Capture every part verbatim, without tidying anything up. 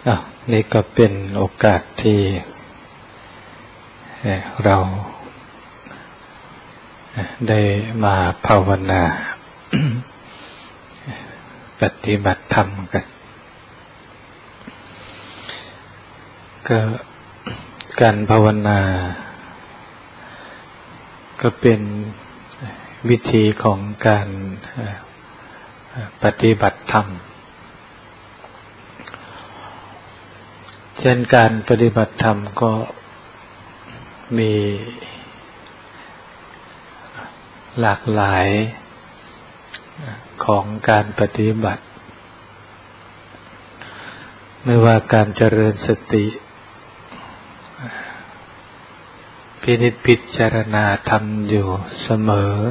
อ่ะนี่ก็เป็นโอกาสที่เราได้มาภาวนาปฏิบัติธรรมกันก็การภาวนาก็เป็นวิธีของการปฏิบัติธรรมเช่นการปฏิบัติธรรมก็มีหลากหลายของการปฏิบัติไม่ว่าการเจริญสติพินิจพิจารณาธรรมอยู่เสมอ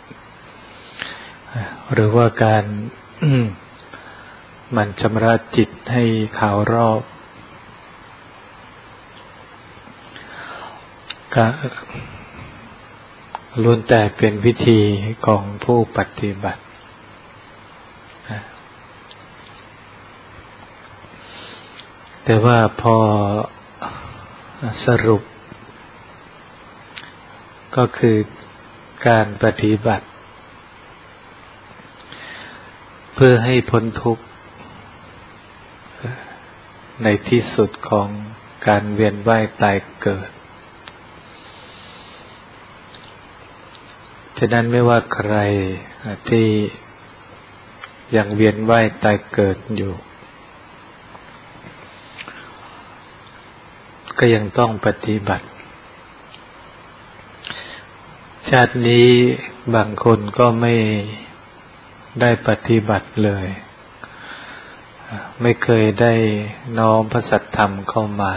หรือว่าการหมั่นชำระจิตให้ขาวรอบก็ล้วนแต่เป็นวิธีของผู้ปฏิบัติแต่ว่าพอสรุปก็คือการปฏิบัติเพื่อให้พ้นทุกข์ในที่สุดของการเวียนว่ายตายเกิดฉะนั้นไม่ว่าใครที่ยังเวียนว่ายตายเกิดอยู่ก็ยังต้องปฏิบัติชาตินี้บางคนก็ไม่ได้ปฏิบัติเลยไม่เคยได้น้อมพระสัทธรรมเข้ามา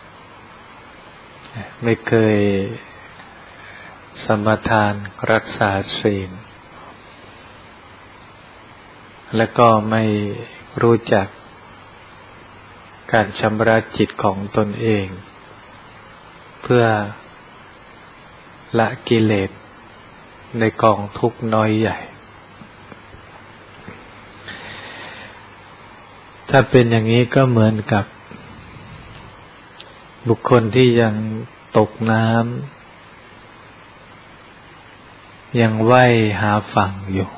ไม่เคยสมทานรักษาศีลและก็ไม่รู้จักการชำระจิตของตนเองเพื่อละกิเลสในกองทุกข์น้อยใหญ่ถ้าเป็นอย่างนี้ก็เหมือนกับบุคคลที่ยังตกน้ำยังว่ายหาฝั่งอยู่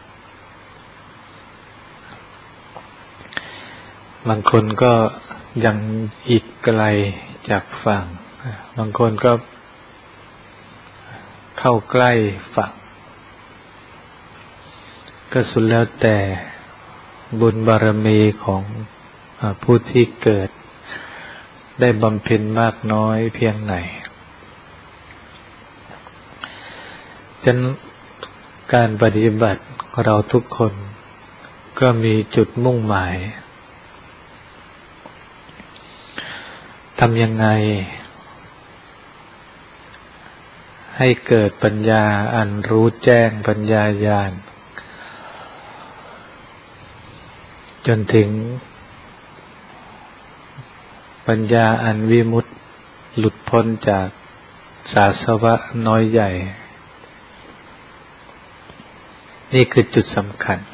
บางคนก็ยังอีกไกลจากฝั่งบางคนก็เข้าใกล้ฝั่งก็สุดแล้วแต่บุญบารมีของผู้ที่เกิดได้บำเพ็ญมากน้อยเพียงไหนฉะนั้นการปฏิบัติเราทุกคนก็มีจุดมุ่งหมายทำยังไงให้เกิดปัญญาอันรู้แจ้งปัญญาญาณจนถึงปัญญาอันวิมุตติหลุดพ้นจากสาสวะน้อยใหญ่นี่คือจุดสำคัญ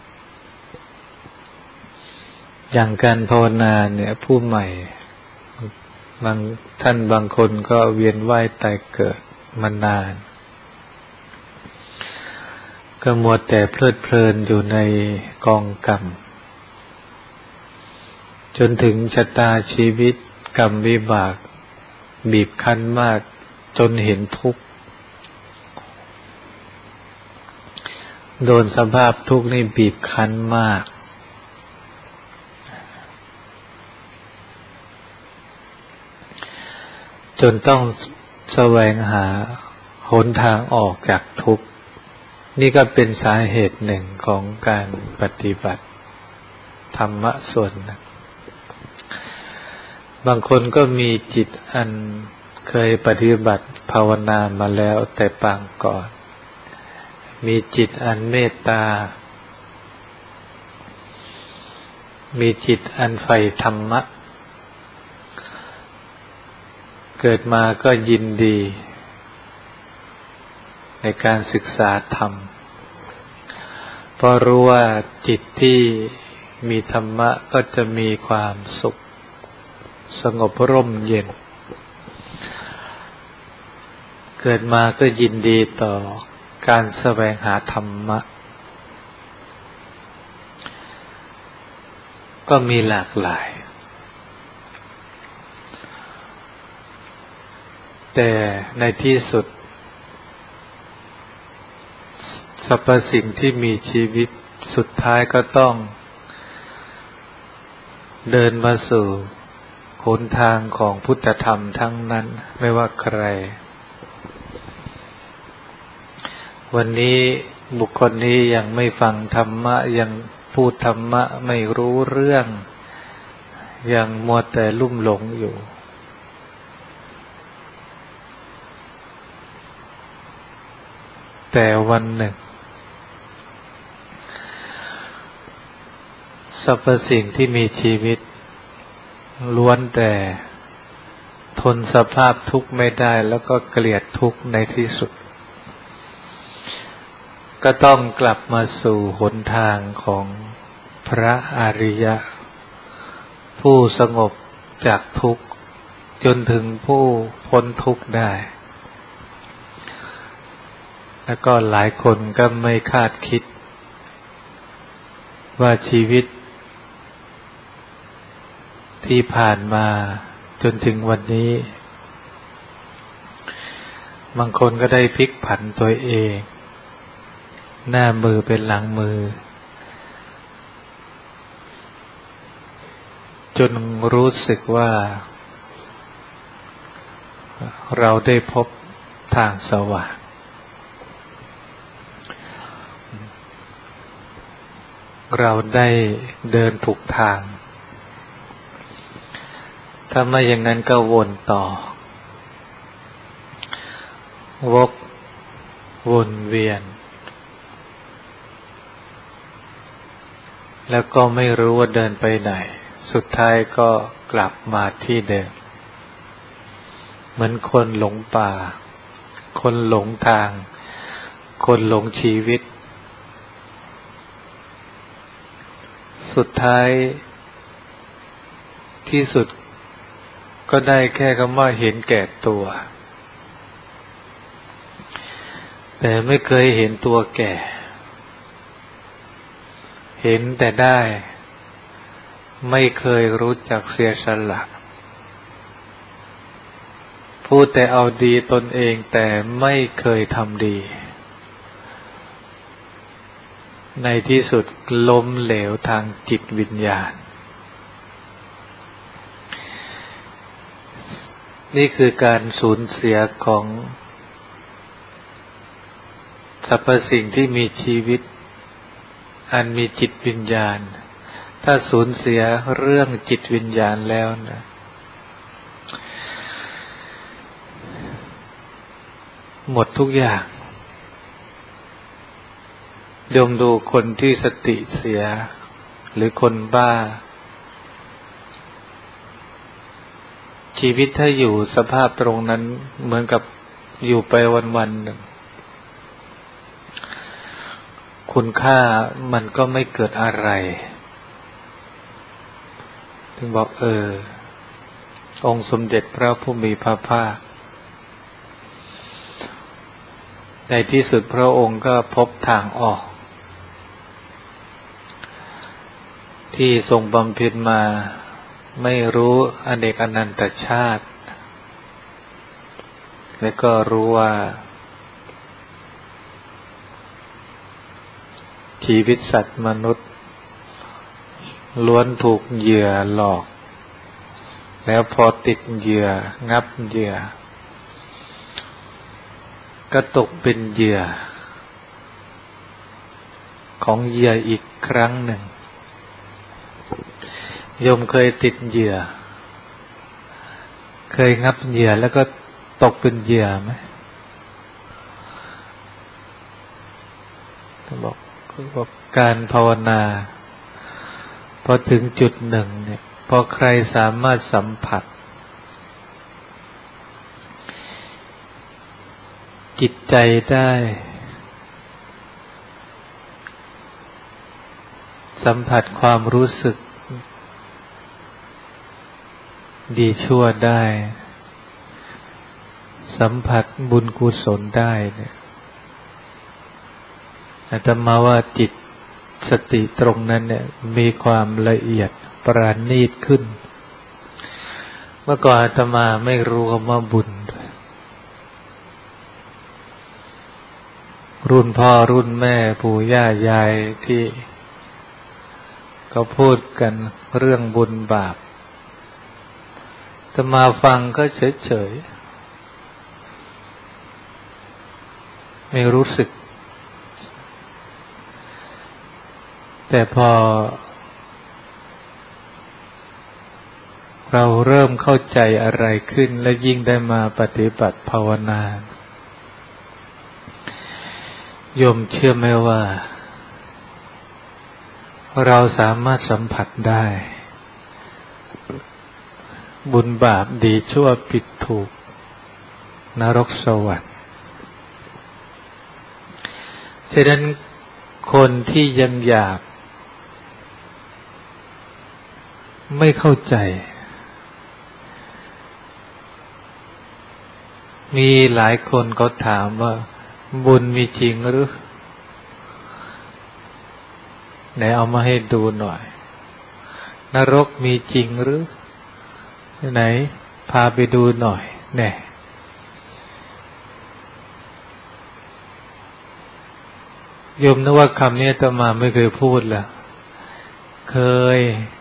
อย่างการภาวนาเนี่ยผู้ใหม่บางท่านบางคนก็เวียนว่ายตายเกิดมานานก็มัวแต่เพลิดเพลินอยู่ในกองกรรมจนถึงชะตาชีวิตกรรมวิบากบีบคั้นมากจนเห็นทุกข์โดนสภาพทุกข์นี่บีบคั้นมากจนต้องแสวงหาหนทางออกจากทุกข์นี่ก็เป็นสาเหตุหนึ่งของการปฏิบัติธรรมะส่วนนะบางคนก็มีจิตอันเคยปฏิบัติภาวนามาแล้วแต่ปางก่อนมีจิตอันเมตตามีจิตอันใฝ่ธรรมะเกิดมาก็ยินดีในการศึกษาธรรมเพราะรู้ว่าจิตที่มีธรรมะก็จะมีความสุขสงบร่มเย็นเกิดมาก็ยินดีต่อการแสวงหาธรรมะก็มีหลากหลายแต่ในที่สุดสรรพสิ่งที่มีชีวิตสุดท้ายก็ต้องเดินมาสู่หนทางของพุทธธรรมทั้งนั้นไม่ว่าใครวันนี้บุคคลนี้ยังไม่ฟังธรรมะยังพูดธรรมะไม่รู้เรื่องยังมัวแต่ลุ่มหลงอยู่แต่วันหนึ่งสรรพสิ่งที่มีชีวิตล้วนแต่ทนสภาพทุกข์ไม่ได้แล้วก็เกลียดทุกข์ในที่สุดก็ต้องกลับมาสู่หนทางของพระอริยะผู้สงบจากทุกข์จนถึงผู้พ้นทุกข์ได้แล้วก็หลายคนก็ไม่คาดคิดว่าชีวิตที่ผ่านมาจนถึงวันนี้บางคนก็ได้พลิกผันตัวเองหน้ามือเป็นหลังมือจนรู้สึกว่าเราได้พบทางสว่างเราได้เดินถูกทางถ้าไม่อย่างนั้นก็วนต่อวกวนเวียนแล้วก็ไม่รู้ว่าเดินไปไหนสุดท้ายก็กลับมาที่เดิมเหมือนคนหลงป่าคนหลงทางคนหลงชีวิตสุดท้ายที่สุดก็ได้แค่คำว่าเห็นแก่ตัวแต่ไม่เคยเห็นตัวแก่เห็นแต่ได้ไม่เคยรู้จักเสียสละพูดแต่เอาดีตนเองแต่ไม่เคยทำดีในที่สุดล้มเหลวทางจิตวิญญาณนี่คือการสูญเสียของสรรพสิ่งที่มีชีวิตอันมีจิตวิญญาณถ้าสูญเสียเรื่องจิตวิญญาณแล้วนะหมดทุกอย่างยมดูคนที่สติเสียหรือคนบ้าชีวิตถ้าอยู่สภาพตรงนั้นเหมือนกับอยู่ไปวันๆหนึ่งคุณค่ามันก็ไม่เกิดอะไรถึงบอกเออองค์สมเด็จพระผู้มีพระภาคในที่สุดพระองค์ก็พบทางออกที่ทรงบำเพ็ญมาไม่รู้อเนกอนันตชาติและก็รู้ว่าชีวิตสัตว์มนุษย์ล้วนถูกเหยื่อหลอกแล้วพอติดเหยื่องับเหยื่อก็ตกเป็นเหยื่อของเหยื่ออีกครั้งหนึ่งโยมเคยติดเหยื่อเคยงับเหยื่อแล้วก็ตกเป็นเหยื่อไหมบอกบอกการภาวนาพอถึงจุดหนึ่งเนี่ยพอใครสามารถสัมผัสจิตใจได้สัมผัสความรู้สึกดีชั่วได้สัมผัสบุญกุศลได้เนี่ยอาตมาว่าจิตสติตรงนั้นเนี่ยมีความละเอียดปราณีตขึ้นเมื่อก่อนอาตมาไม่รู้คำว่าบุญรุ่นพ่อรุ่นแม่ปู่ย่ายายที่เขาพูดกันเรื่องบุญบาปอาตมาฟังก็เฉยๆไม่รู้สึกแต่พอเราเริ่มเข้าใจอะไรขึ้นและยิ่งได้มาปฏิบัติภาวนาโยมเชื่อไหมว่าเราสามารถสัมผัสได้บุญบาปดีชั่วผิดถูกนรกสวรรค์ฉะนั้นคนที่ยังอยากไม่เข้าใจมีหลายคนเขาถามว่าบุญมีจริงหรือไหนเอามาให้ดูหน่อยนรกมีจริงหรือไหนพาไปดูหน่อยแน่โยมนึกว่าคำนี้อาตมาไม่เคยพูดเหรอเคย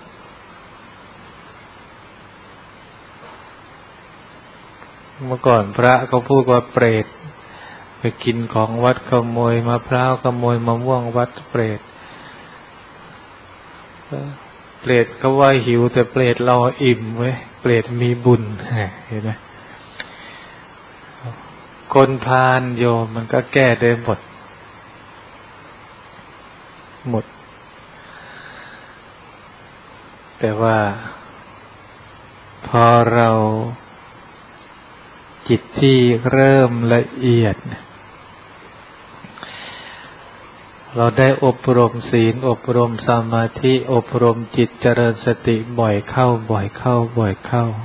เมื่อก่อนพระเขาพูดว่าเปรตไปกินของวัดขโมยมะพร้าวขโมยมะม่วงวัดเปรตเปรตเขาว่าหิวแต่เปรตเราอิ่มเว้ยเปรตมีบุญเห็นไหมคนพาลโยมมันก็แก้ได้หมดหมดแต่ว่าพอเราจิตที่เริ่มละเอียดเราได้อบรมศีลอบรมสมาธิอบรมจิตเจริญสติบ่อยเข้าบ่อยเข้าบ่อยเข้า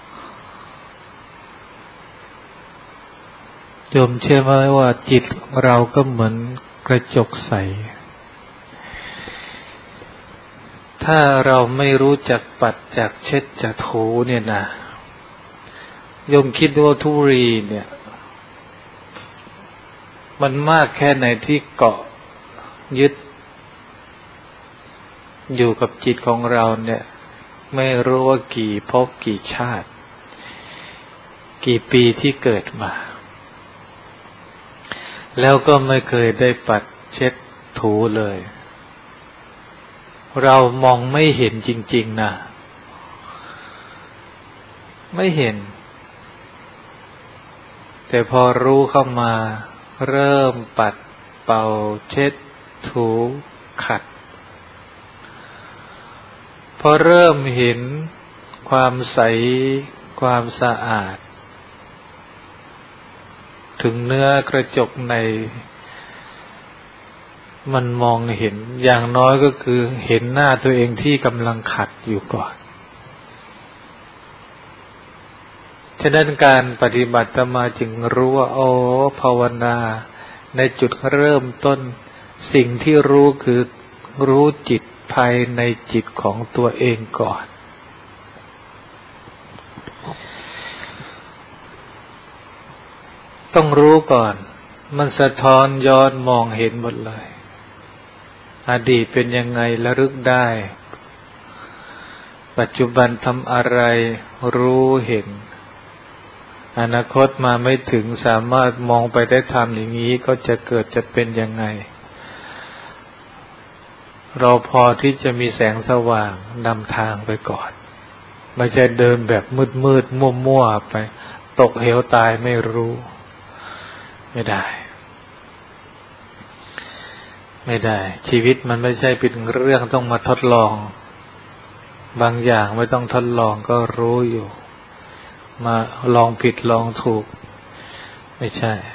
โยมเชื่อไหมว่าจิตเราก็เหมือนกระจกใสถ้าเราไม่รู้จักปัดจักเช็ดจักถูเนี่ยนะโยมคิดว่าธุรีเนี่ยมันมากแค่ไหนที่เกาะยึดอยู่กับจิตของเราเนี่ยไม่รู้ว่ากี่ภพกี่ชาติกี่ปีที่เกิดมาแล้วก็ไม่เคยได้ปัดเช็ดถูเลยเรามองไม่เห็นจริงๆนะไม่เห็นแต่พอรู้เข้ามาเริ่มปัดเป่าเช็ดถูขัดพอเริ่มเห็นความใสความสะอาดถึงเนื้อกระจกในมันมองเห็นอย่างน้อยก็คือเห็นหน้าตัวเองที่กำลังขัดอยู่ก่อนฉะนั้นการปฏิบัติธรรมจึงรู้ว่าโอ้ภาวนาในจุดเริ่มต้นสิ่งที่รู้คือรู้จิตภายในจิตของตัวเองก่อนต้องรู้ก่อนมันสะท้อนย้อนมองเห็นหมดเลยอดีตเป็นยังไงระลึกได้ปัจจุบันทำอะไรรู้เห็นอนาคตมาไม่ถึงสามารถมองไปได้ทำอย่างนี้ก็จะเกิดจะเป็นยังไงเราพอที่จะมีแสงสว่างนำทางไปก่อนไม่ใช่เดินแบบมืดๆมั่วๆไปตกเหวตายไม่รู้ไม่ได้ไม่ได้ชีวิตมันไม่ใช่เป็นเรื่องต้องมาทดลองบางอย่างไม่ต้องทดลองก็รู้อยู่มาลองผิดลองถูกไม่ใช่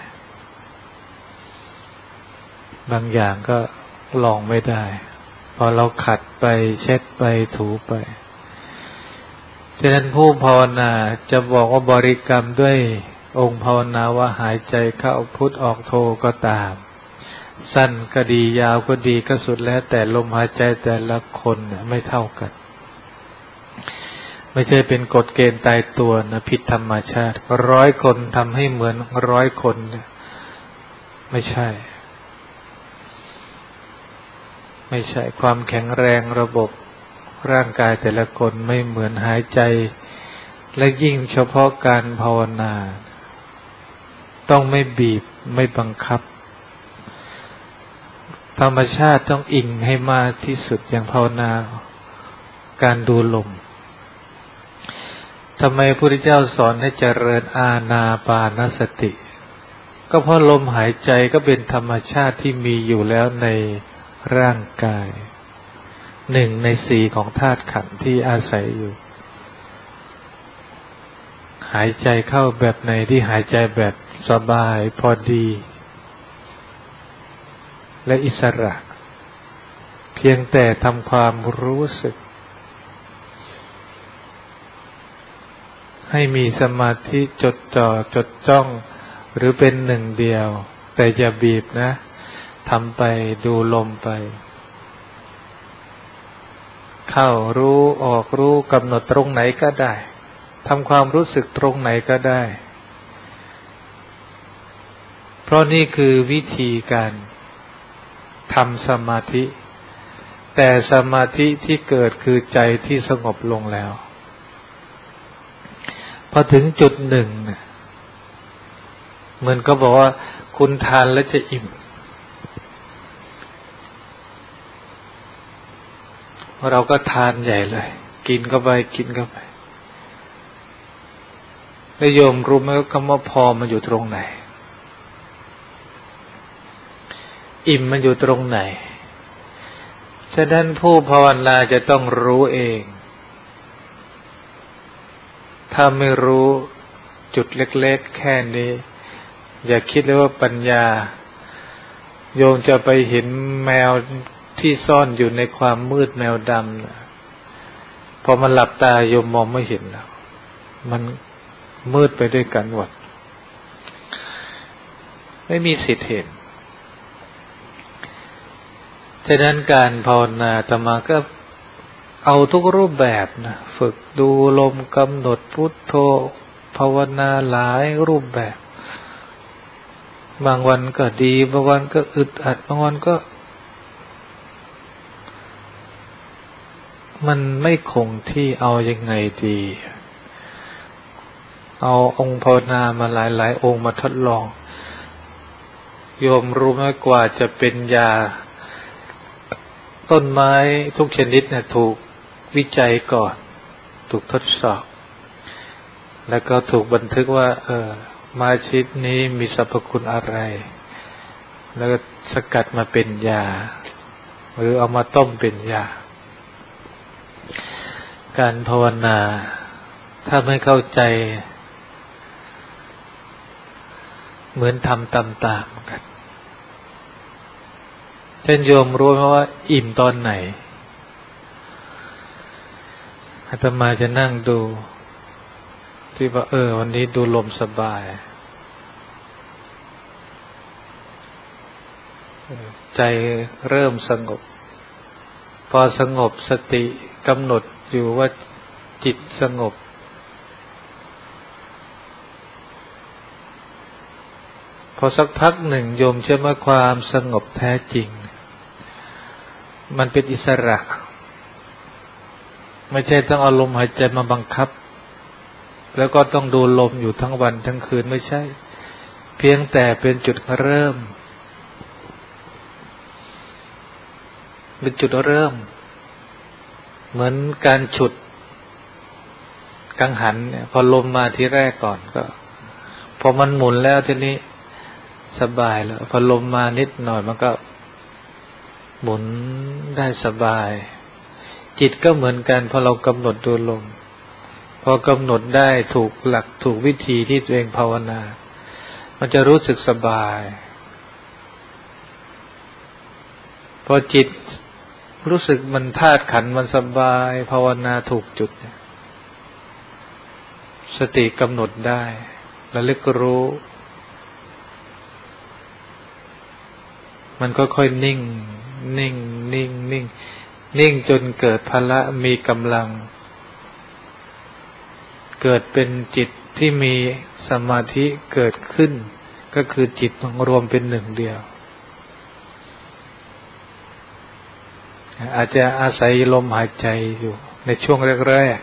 บางอย่างก็ลองไม่ได้พอเราขัดไปเช็ดไปถูไปฉะนั้นผู้ภาวนาจะบอกว่าบริกรรมด้วยองค์ภาวนาว่าหายใจเข้าพุทออกโทก็ตามสั้นก็ดียาวก็ดีก็สุดแล้วแต่ลมหายใจแต่ละคนเนี่ยไม่เท่ากันไม่ใช่เป็นกฎเกณฑ์ตายตัวนะผิดธรรมชาติร้อยคนทำให้เหมือนร้อยคนเนี่ยไม่ใช่ไม่ใช่ความแข็งแรงระบบร่างกายแต่ละคนไม่เหมือนหายใจและยิ่งเฉพาะการภาวนาต้องไม่บีบไม่บังคับธรรมชาติต้องอิงให้มากที่สุดอย่างภาวนาการดูลมทำไมพระพุทธเจ้าสอนให้เจริญอานาปานสติก็เพราะลมหายใจก็เป็นธรรมชาติที่มีอยู่แล้วในร่างกายหนึ่งในสี่ของธาตุขันธ์ที่อาศัยอยู่หายใจเข้าแบบไหนที่หายใจแบบสบายพอดีและอิสระเพียงแต่ทำความรู้สึกให้มีสมาธิจดจ่อจดจ้องหรือเป็นหนึ่งเดียวแต่อย่าบีบนะทำไปดูลมไปเข้ารู้ออกรู้กำหนดตรงไหนก็ได้ทำความรู้สึกตรงไหนก็ได้เพราะนี่คือวิธีการทำสมาธิแต่สมาธิที่เกิดคือใจที่สงบลงแล้วพอถึงจุดหนึ่งเหมือนก็บอกว่าคุณทานแล้วจะอิ่มเราก็ทานใหญ่เลยกินเข้าไปกินเข้าไปแล้วโยมรู้ไหมว่าคำว่าพอมันอยู่ตรงไหนอิ่มมันอยู่ตรงไหนฉะนั้นผู้ภาวนาจะต้องรู้เองถ้าไม่รู้จุดเล็กๆแค่นี้อย่าคิดเลยว่าปัญญาโยมจะไปเห็นแมวที่ซ่อนอยู่ในความมืดแมวดำนะพอมันหลับตาโยมมองไม่เห็นแล้วมันมืดไปด้วยกันหมดไม่มีสิทธิ์เห็นฉะนั้นการภาวนาอาตมาก็เอาทุกรูปแบบนะฝึกดูลมกำหนดพุทโธภาวนาหลายรูปแบบบางวันก็ดีบางวันก็อึดอัดบางวันก็มันไม่คงที่เอายังไงดีเอาองค์ภาวนามาหลายๆองค์มาทดลองโยมรู้ไหมกว่าจะเป็นยาต้นไม้ทุกชนิดเนี่ยถูกวิจัยก่อนถูกทดสอบแล้วก็ถูกบันทึกว่าเออไม้ชนิดนี้มีสรรพคุณอะไรแล้วก็สกัดมาเป็นยาหรือเอามาต้มเป็นยาการภาวนาถ้าไม่เข้าใจเหมือนทำตามๆกันเช่นโยมรู้ไหมว่าอิ่มตอนไหนอาตมาจะนั่งดูที่ว่าเออวันนี้ดูลมสบายใจเริ่มสงบพอสงบสติกำหนดอยู่ว่าจิตสงบพอสักพักหนึ่งโยมเชื่อว่าความสงบแท้จริงมันเป็นอิสระไม่ใช่ต้องเอาลมหายใจมาบังคับแล้วก็ต้องดูลมอยู่ทั้งวันทั้งคืนไม่ใช่เพียงแต่เป็นจุดเริ่มเป็นจุดเริ่มเหมือนการฉุดกังหันเนี่ยพอลมมาทีแรกก่อนก็พอมันหมุนแล้วทีนี้สบายแล้วพอลมมานิดหน่อยมันก็หมุนได้สบายจิตก็เหมือนกันพอเรากำหนดดูลมพอกำหนดได้ถูกหลักถูกวิธีที่ตัวเองภาวนามันจะรู้สึกสบายพอจิตรู้สึกมันธาตุขันธ์มันสบายภาวนาถูกจุดสติกำหนดได้ระลึกรู้มันก็ค่อยนิ่งนิ่งนิ่งนิ่งนิ่งจนเกิดพละมีกำลังเกิดเป็นจิตที่มีสมาธิเกิดขึ้นก็คือจิตรวมเป็นหนึ่งเดียวอาจจะอาศัยลมหายใจอยู่ในช่วงแรก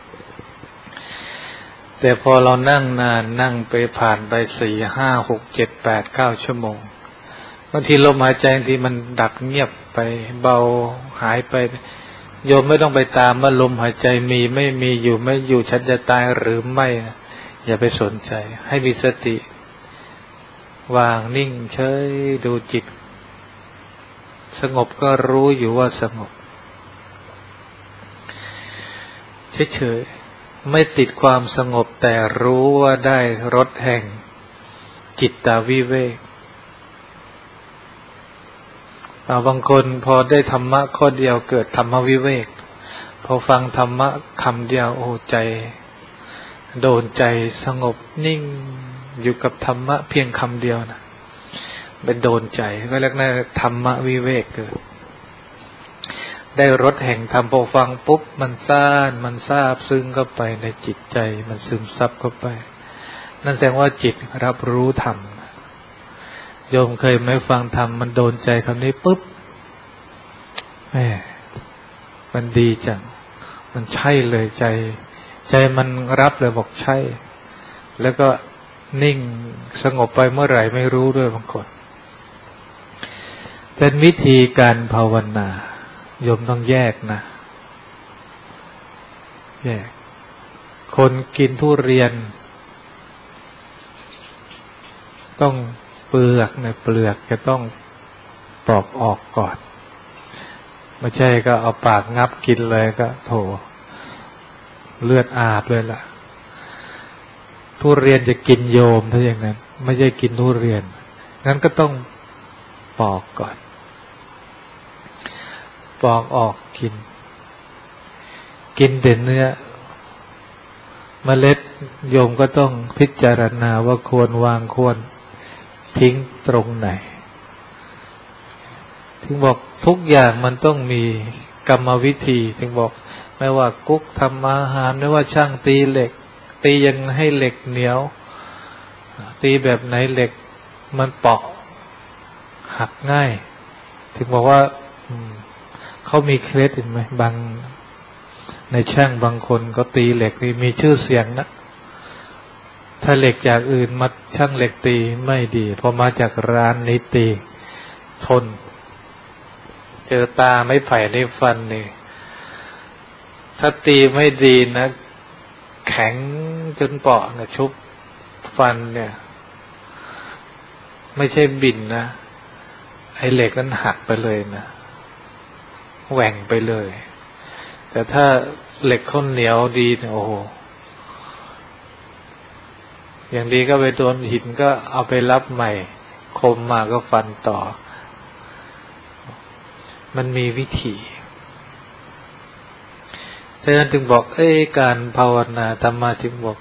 ๆแต่พอเรานั่งนานนั่งไปผ่านไปสี่ห้าหกเจ็ดแปดเก้าชั่วโมงบางทีลมหายใจบางทีมันดับเงียบไปเบาหายไปโยมไม่ต้องไปตามว่าลมหายใจมีไม่มีอยู่ไม่อยู่ฉันจะตายหรือไม่อย่าไปสนใจให้มีสติวางนิ่งเฉยดูจิตสงบก็รู้อยู่ว่าสงบเฉยๆไม่ติดความสงบแต่รู้ว่าได้รสแห่งจิตตวิเวกบางคนพอได้ธรรมะข้อเดียวเกิดธรรมวิเวกพอฟังธรรมะคำเดียวโอ้ใจโดนใจสงบนิ่งอยู่กับธรรมะเพียงคำเดียวนะเป็นโดนใจก็เรียกว่าธรรมวิเวกเกิดได้รสแห่งธรรมพอฟังปุ๊บมันซ่านมันซาบซึ้งเข้าไปในจิตใจมันซึมซับเข้าไปนั่นแสดงว่าจิตรับรู้ธรรมโยมเคยไหมฟังธรรมมันโดนใจคำนี้ปุ๊บแหมมันดีจังมันใช่เลยใจใจมันรับเลยบอกใช่แล้วก็นิ่งสงบไปเมื่อไหร่ไม่รู้ด้วยบางคนเป็นวิธีการภาวนาโยมต้องแยกนะแยกคนกินทุเรียนต้องเปลือกในเปลือกจะต้องปอกออกก่อนไม่ใช่ก็เอาปากงับกินเลยก็โถเลือดอาบเลยล่ะทุเรียนจะกินโยมถ้าอย่างนั้นไม่ใช่กินทุเรียนงั้นก็ต้องปอกก่อนปอกออกกินกินแต่เนื้อเมล็ดโยมก็ต้องพิจารณาว่าควรวางควรทิ้งตรงไหนถึงบอกทุกอย่างมันต้องมีกรรมวิธีถึงบอกไม่ว่ากุ๊กทำอาหารไม่ว่าช่างตีเหล็กตียังให้เหล็กเหนียวตีแบบไหนเหล็กมันเปาะหักง่ายถึงบอกว่าเขามีเคล็ดเห็นไหมบางในช่างบางคนก็ตีเหล็กนี่มีชื่อเสียงนะถ้าเหล็กจากอื่นมาช่างเหล็กตีไม่ดีพอมาจากร้านนี้ตีทนเจอตาไม่ไผ่ในฟันนี่ถ้าตีไม่ดีนะแข็งจนเปาะนะชุบฟันเนี่ยไม่ใช่บินนะไอ้เหล็กนั้นหักไปเลยนะแหว่งไปเลยแต่ถ้าเหล็กข้นเหนียวดีเนี่ยโอ้โหอย่างดีก็ไปโดนหินก็เอาไปรับใหม่คมมาก็ฟันต่อมันมีวิธีฉะนั้นจึงบอกเอ้การภาวนาธรรมะจึงบอก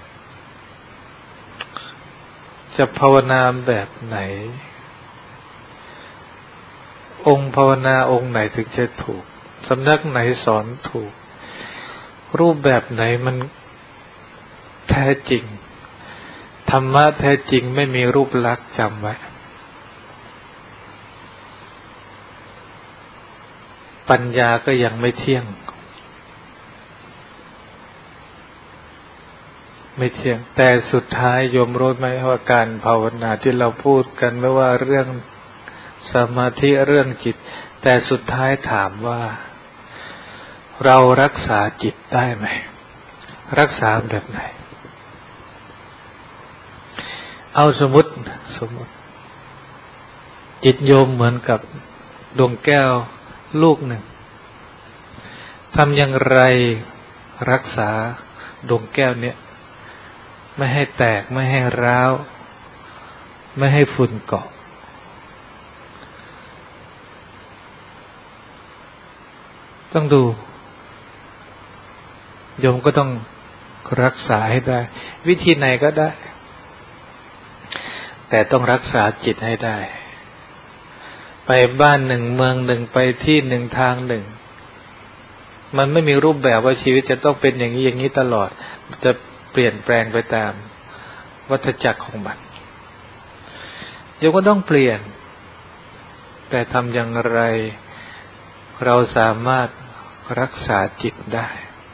จะภาวนาแบบไหนองค์ภาวนาองค์ไหนถึงจะถูกสำนักไหนสอนถูกรูปแบบไหนมันแท้จริงธรรมะแท้จริงไม่มีรูปลักษณ์จำไว้ปัญญาก็ยังไม่เที่ยงไม่เที่ยงแต่สุดท้ายโยมรู้ไหมว่าการภาวนาที่เราพูดกันไม่ว่าเรื่องสมาธิเรื่องจิตแต่สุดท้ายถามว่าเรารักษาจิตได้ไหมรักษาแบบไหนเอาสมมติสมมติจิตโยมเหมือนกับดวงแก้วลูกหนึ่งทำอย่างไรรักษาดวงแก้วเนี้ยไม่ให้แตกไม่ให้ร้าวไม่ให้ฝุ่นเกาะต้องดูโยมก็ต้องรักษาให้ได้วิธีไหนก็ได้แต่ต้องรักษาจิตให้ได้ไปบ้านหนึ่งเมืองหนึ่งไปที่หนึ่งทางหนึ่งมันไม่มีรูปแบบว่าชีวิตจะต้องเป็นอย่างนี้อย่างนี้ตลอดจะเปลี่ยนแปลงไปตามวัฏจักรของมันโยมก็ต้องเปลี่ยนแต่ทำอย่างไรเราสามารถรักษาจิตได้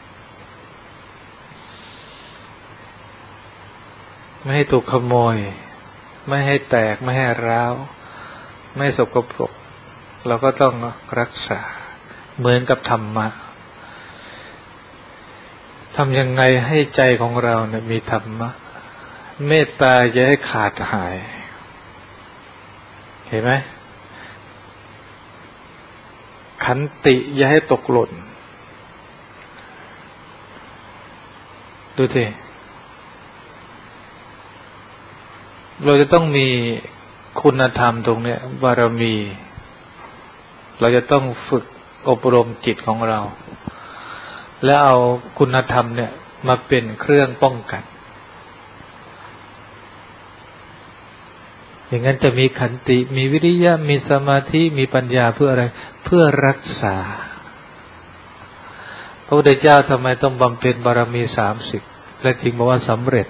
ไม่ให้ถูกขโมยไม่ให้แตกไม่ให้ร้าวไม่สกปรกเราก็ต้องรักษาเหมือนกับธรรมะทำยังไงให้ใจของเราเนี่ยมีธรรมะเมตตาอย่าให้ขาดหายเห็นไหมขันติอย่าให้ตกหล่นดูสิเราจะต้องมีคุณธรรมตรงเนี้ยบารมีเราจะต้องฝึกอบรมจิตของเราแล้วเอาคุณธรรมเนี่ยมาเป็นเครื่องป้องกันอย่างนั้นจะมีขันติมีวิริยะมีสมาธิมีปัญญาเพื่ออะไรเพื่อรักษาพระพุทธเจ้าทำไมต้องบำเพ็ญบารมีสามสิบและจึงบอกว่าสำเร็จ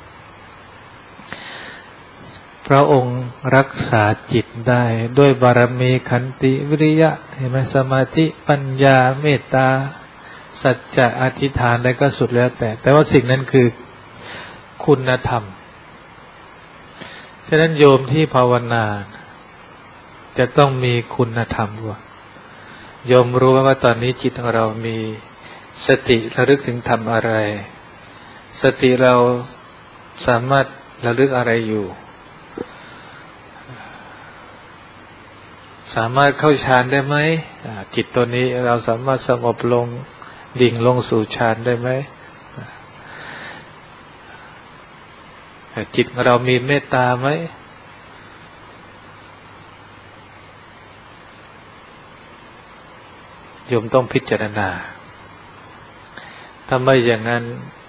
พระองค์รักษาจิตได้ด้วยบารมีขันติวิริยะเห็นไหมสมาธิปัญญาเมตตาสัจจะอธิษฐานอะไรก็สุดแล้วแต่แต่ว่าสิ่งนั้นคือคุณธรรมฉะนั้นโยมที่ภาวนาจะต้องมีคุณธรรมว่าโยมรู้ไหมว่าตอนนี้จิตของเรามีสติระลึกถึงธรรมอะไรสติเราสามารถระลึกอะไรอยู่สามารถเข้าฌานได้ไหมจิตตัวนี้เราสามารถสงบลงดิ่งลงสู่ฌานได้ไหมจิตของเรามีเมตตาไหมโยมต้องพิจารณาถ้าไม่อย่างนั้น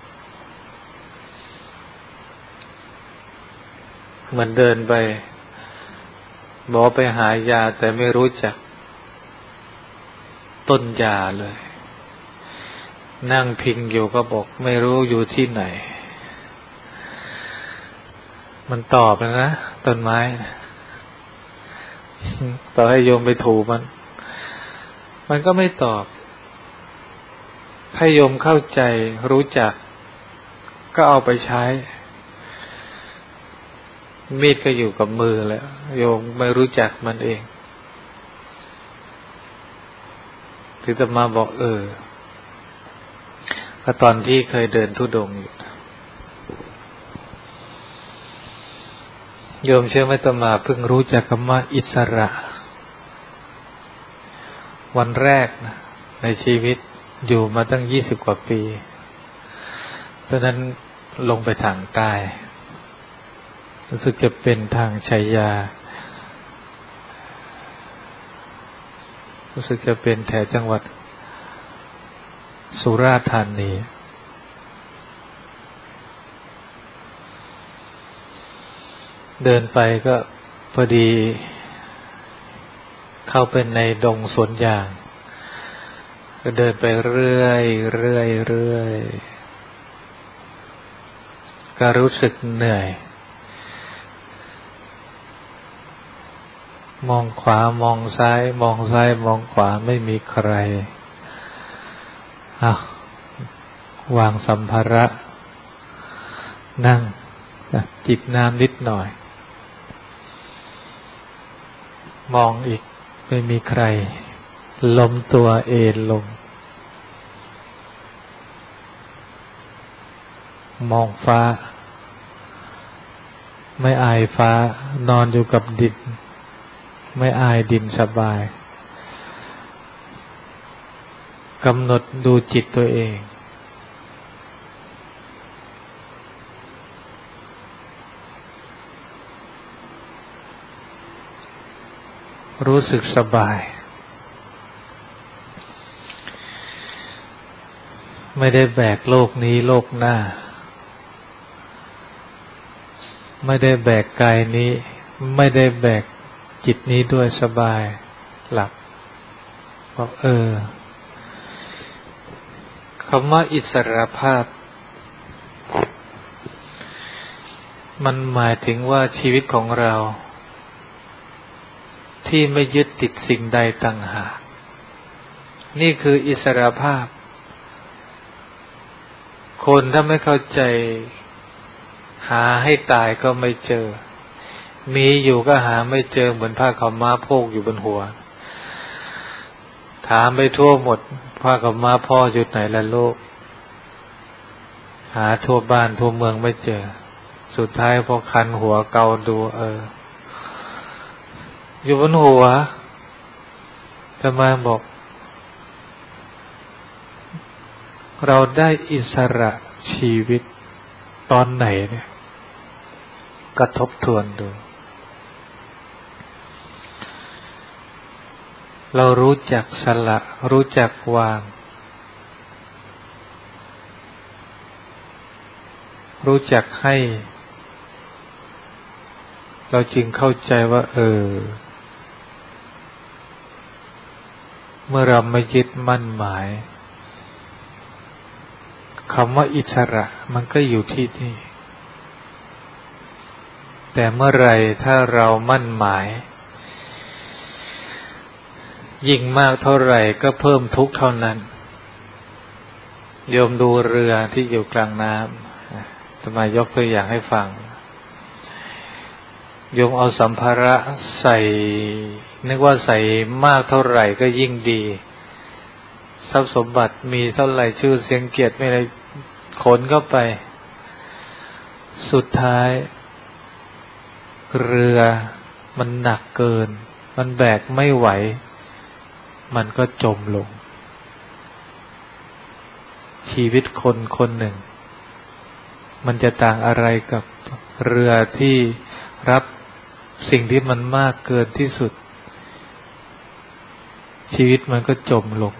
เหมือนเดินไปบอกไปหายาแต่ไม่รู้จักต้นยาเลยนั่งพิงอยู่ก็บอกไม่รู้อยู่ที่ไหนมันตอบนะนะต้นไม้ต่อให้โยมไปถูมันมันก็ไม่ตอบถ้าโยมเข้าใจรู้จักก็เอาไปใช้มีดก็อยู่กับมือแล้วโยมไม่รู้จักมันเองถึงจะมาบอกเออก็ตอนที่เคยเดินธุดงค์อยู่โยมเชื่อไหมตมาเพิ่งรู้จักคำว่าอิสระวันแรกนะในชีวิตอยู่มาตั้งยี่สิบกว่าปีตอนนั้นลงไปทางใต้รู้สึกจะเป็นทางชัยยารู้สึกจะเป็นแถวจังหวัดสุราษฎร์ธานีเดินไปก็พอดีเข้าไปในดงสวนยางก็เดินไปเรื่อยเรื่อยเรื่อยก็รู้สึกเหนื่อยมองขวามองซ้ายมองซ้ายมองขวาไม่มีใครอ้าววางสัมภาระนั่งจิบน้ำนิดหน่อยมองอีกไม่มีใครล้มตัวเอนลงมองฟ้าไม่อายฟ้านอนอยู่กับดินไม่อายดินสบายกำหนดดูจิตตัวเองรู้สึกสบายไม่ได้แบกโลกนี้โลกหน้าไม่ได้แบกกายนี้ไม่ได้แบกจิตนี้ด้วยสบายหลับบอกเออคำว่าอิสรภาพมันหมายถึงว่าชีวิตของเราที่ไม่ยึดติดสิ่งใดต่างหากนี่คืออิสรภาพคนถ้าไม่เข้าใจหาให้ตายก็ไม่เจอมีอยู่ก็หาไม่เจอเหมือนผ้าขาวม้าโพกอยู่บนหัวถามไปทั่วหมดผ้าขาวม้าพ่ออยู่ไหนละโลกหาทั่วบ้านทั่วเมืองไม่เจอสุดท้ายพอคันหัวเกาดูเอออยู่บนหัวแต่มาบอกเราได้อิสระชีวิตตอนไหนเนี่ยกระทบทวนดูเรารู้จักสละรู้จักวางรู้จักให้เราจึงเข้าใจว่าเออเมื่อเราไม่ยึดมั่นหมายคำว่าอิสระมันก็อยู่ที่นี่แต่เมื่อไรถ้าเรามั่นหมายยิ่งมากเท่าไหร่ก็เพิ่มทุกข์เท่านั้นโยมดูเรือที่อยู่กลางน้ำจะมายกตัวอย่างให้ฟังโยมเอาสัมภาระใส่นึกว่าใส่มากเท่าไหร่ก็ยิ่งดีทรัพย์สมบัติมีเท่าไหร่ชื่อเสียงเกียรติไม่อะไรขนเข้าไปสุดท้ายเรือมันหนักเกินมันแบกไม่ไหวมันก็จมลงชีวิตคนคนหนึ่งมันจะต่างอะไรกับเรือที่รับสิ่งที่มันมากเกินที่สุดชีวิตมันก็จมลง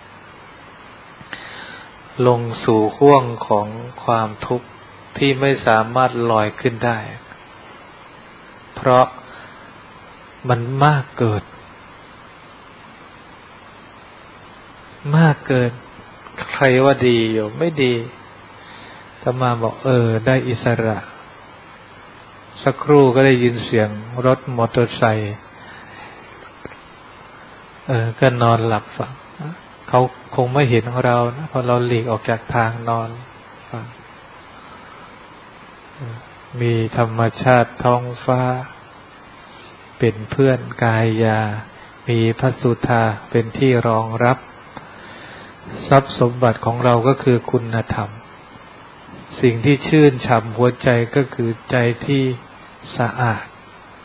ลงสู่ห้วงของความทุกข์ที่ไม่สามารถลอยขึ้นได้เพราะมันมากเกินมากเกินใครว่าดีอยู่ไม่ดีอาตมาบอกเออได้อิสระสักครู่ก็ได้ยินเสียงรถมอเตอร์ไซค์เออก็นอนหลับฟังเขาคงไม่เห็นของเรานะเพราะเราหลีกออกจากทางนอนฟังมีธรรมชาติท้องฟ้าเป็นเพื่อนกายามีพระสุธาเป็นที่รองรับทรัพย์สมบัติของเราก็คือคุณธรรมสิ่งที่ชื่นฉ่ำหัวใจก็คือใจที่สะอาด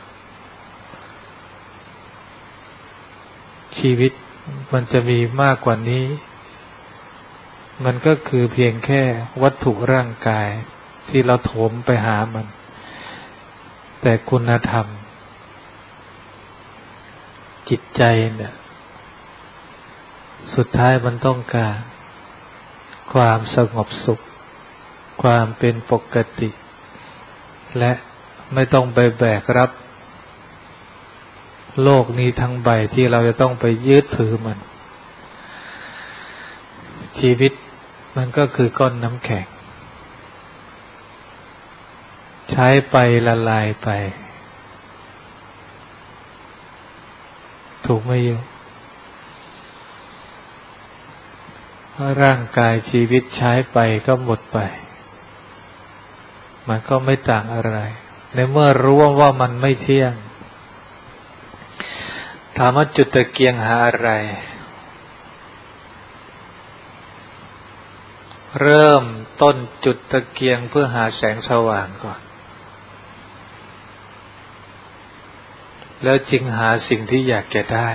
ชีวิตมันจะมีมากกว่านี้มันก็คือเพียงแค่วัตถุร่างกายที่เราโถมไปหามันแต่คุณธรรมจิตใจเนี่ยสุดท้ายมันต้องการความสงบสุขความเป็นปกติและไม่ต้องไปแบกรับโลกนี้ทั้งใบที่เราจะต้องไปยึดถือมันชีวิตมันก็คือก้อนน้ำแข็งใช้ไปละลายไปถูกไหมโยมร่างกายชีวิตใช้ไปก็หมดไปมันก็ไม่ต่างอะไรในเมื่อรู้ว่ามันไม่เที่ยงถามว่าจุดตะเกียงหาอะไรเริ่มต้นจุดตะเกียงเพื่อหาแสงสว่างก่อนแล้วจึงหาสิ่งที่อยากจะได้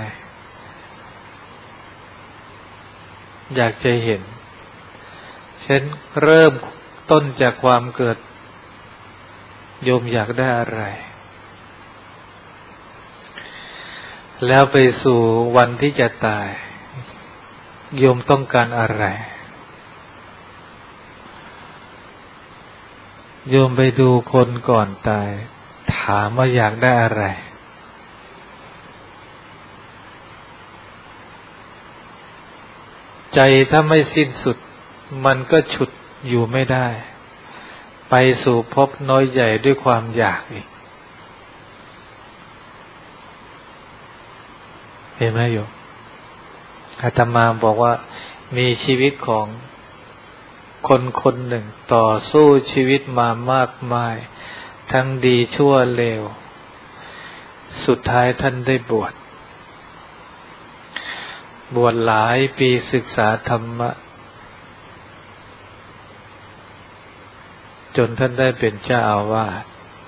อยากจะเห็นเช่นเริ่มต้นจากความเกิดโยมอยากได้อะไรแล้วไปสู่วันที่จะตายโยมต้องการอะไรโยมไปดูคนก่อนตายถามว่าอยากได้อะไรใจถ้าไม่สิ้นสุดมันก็ฉุดอยู่ไม่ได้ไปสู่ภพน้อยใหญ่ด้วยความอยากอีกเห็นไหมโยมอาตมาบอกว่ามีชีวิตของคนคนหนึ่งต่อสู้ชีวิตมามากมายทั้งดีชั่วเลวสุดท้ายท่านได้บวชบวชหลายปีศึกษาธรรมะจนท่านได้เป็นเจ้าอาวาส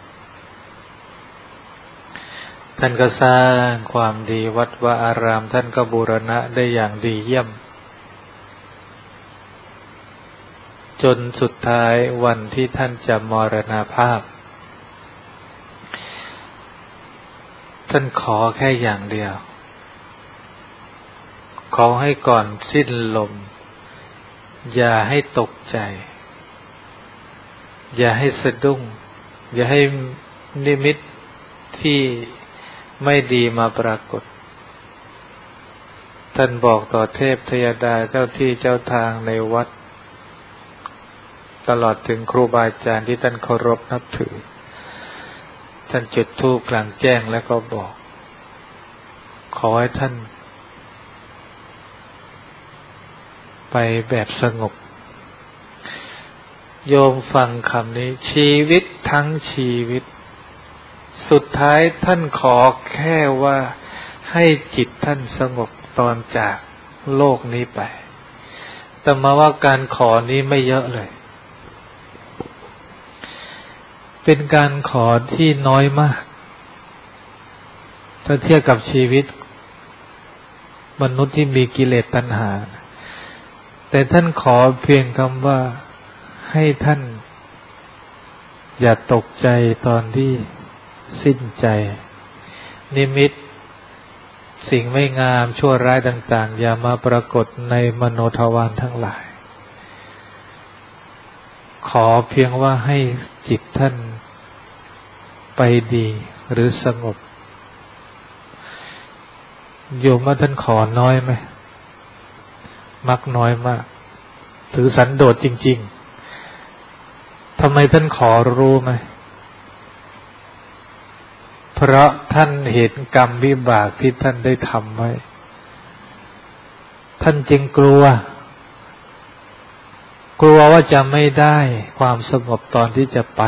ท่านก็สร้างความดีวัดวาอารามท่านก็บูรณะได้อย่างดีเยี่ยมจนสุดท้ายวันที่ท่านจะมรณภาพท่านขอแค่อย่างเดียวขอให้ก่อนสิ้นลมอย่าให้ตกใจอย่าให้สะดุ้งอย่าให้นิมิตที่ไม่ดีมาปรากฏท่านบอกต่อเทพเทวดาเจ้าที่เจ้าทางในวัดตลอดถึงครูบาอาจารย์ที่ท่านเคารพนับถือท่านจุดธูปกลางแจ้งแล้วก็บอกขอให้ท่านไปแบบสงบโยมฟังคำนี้ชีวิตทั้งชีวิตสุดท้ายท่านขอแค่ว่าให้จิตท่านสงบตอนจากโลกนี้ไปแต่มาว่าการขอนี้ไม่เยอะเลยเป็นการขอที่น้อยมากถ้าเทียบกับชีวิตมนุษย์ที่มีกิเลสตัณหาแต่ท่านขอเพียงคำว่าให้ท่านอย่าตกใจตอนที่สิ้นใจนิมิตสิ่งไม่งามชั่วร้ายต่างๆอย่ามาปรากฏในมโนทวารทั้งหลายขอเพียงว่าให้จิตท่านไปดีหรือสงบโยมว่าท่านขอน้อยไหมมักน้อยมากถือสันโดษจริงๆทำไมท่านขอรู้ไหมเพราะท่านเห็นกรรมวิบากที่ท่านได้ทำไว้ท่านจึงกลัวกลัวว่าจะไม่ได้ความสงบตอนที่จะไป